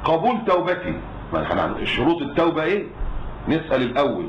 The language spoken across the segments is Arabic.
قبول توبتي. ما احنا شروط التوبة ايه؟ نسأل الاول،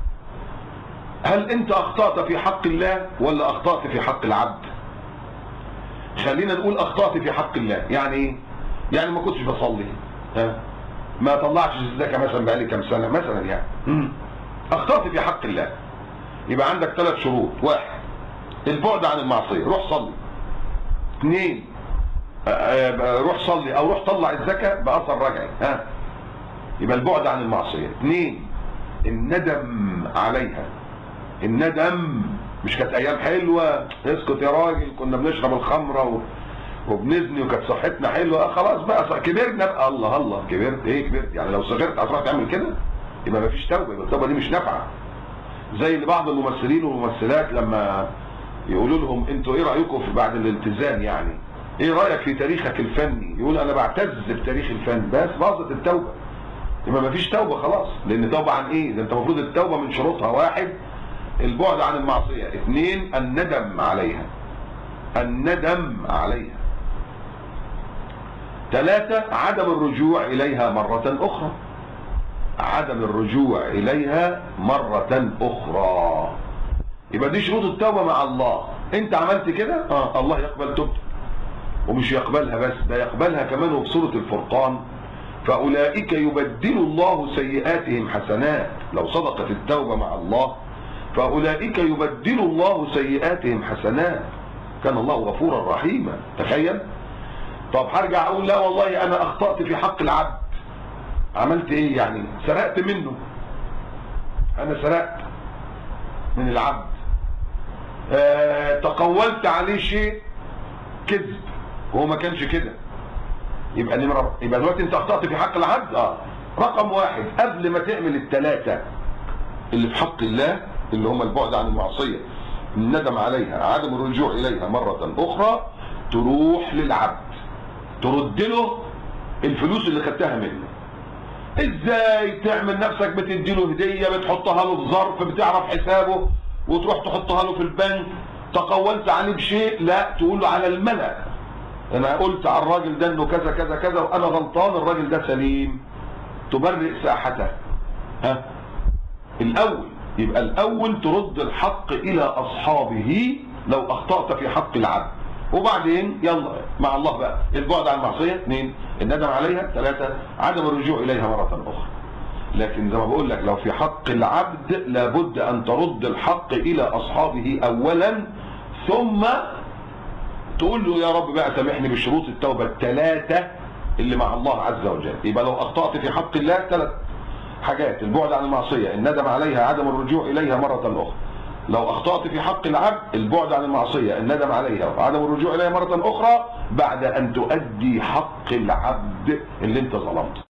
هل انت اخطأت في حق الله ولا اخطأت في حق العبد؟ خلينا نقول اخطأت في حق الله. يعني ايه؟ يعني ما كنتش بصلي، ما طلعتش الزكاة مثلا بقالي كام سنة مثلا، يعني اخطأت في حق الله. يبقى عندك 3 شروط: 1 البعد عن المعصية، روح صلي. 2 روح صلي او روح طلع الزكاة بأثر رجعي، يبقى البعد عن المعصية. 2 الندم عليها. الندم، مش كانت ايام حلوة، اسكت يا راجل، كنا بنشرب الخمرة وبنزني وكانت صحتنا حلوة، خلاص بقى كبرنا بقى. الله كبرت ايه؟ كبرت يعني لو صغرت هتروح تعمل كده؟ يبقى مفيش توبة، يبقى التوبة دي مش نافعة. زي اللي بعض الممثلين والممثلات لما يقولوا لهم انتوا ايه رأيكم في بعد الالتزام، يعني ايه رأيك في تاريخك الفني؟ يقول انا بعتز بتاريخ الفن. بس باظت التوبة، يبقى مفيش توبة خلاص. لان توبة عن ايه؟ ده انت المفروض التوبة من شروطها: 1 البعد عن المعصية، 2 الندم عليها. الندم عليها. 3 عدم الرجوع اليها مرة اخرى. عدم الرجوع اليها مرة اخرى. يبقى دي شروط التوبة مع الله. انت عملت كده، الله يقبل توبتك. ومش يقبلها بس، ده يقبلها كمان. وفي سورة الفرقان: فأولئك يبدل الله سيئاتهم حسنات. لو صدقت التوبة مع الله فأولئك يبدل الله سيئاتهم حسنات. كان الله غفورا رحيما. تخيل. طب هرجع اقول لا والله انا اخطأت في حق العبد. عملت ايه يعني؟ سرقت منه. انا سرقت من العبد، تقولت عليه شيء كذب وهو ما كانش كده. يبقى دلوقتي انت اخطأت في حق العبد. رقم 1 قبل ما تعمل ال3 اللي في حق الله، اللي هم البعد عن المعصية، الندم عليها، عدم الرجوع اليها مرة اخرى، تروح للعبد ترد له الفلوس اللي خدتها منه. ازاي؟ تعمل نفسك بتدي له هدية، بتحطها له في ظرف، بتعرف حسابه وتروح تحطها له في البنك. تقولت عليه بشيء، لا، تقول له على الملأ انا قلت على الراجل ده انه كذا كذا كذا وانا غلطان، الراجل ده سليم. تبرئ ساحته. الاول، يبقى الاول ترد الحق الى اصحابه لو اخطأت في حق العبد. وبعدين يلا مع الله بقى: البعد عن المعصية، 2 الندم عليها، 3 عدم الرجوع اليها مرة اخرى. لكن زي ما بقول لك، لو في حق العبد لابد ان ترد الحق الى اصحابه اولا، ثم تقول له يا رب بقى سامحني بشروط التوبة ال3 اللي مع الله عز وجل. يبقى لو اخطأت في حق الله 3 حاجات: البعد عن المعصية، الندم عليها، عدم الرجوع اليها مرة اخرى. لو اخطأت في حق العبد: البعد عن المعصية، الندم عليها، وعدم الرجوع اليها مرة اخرى، بعد ان تؤدي حق العبد اللي انت ظلمته.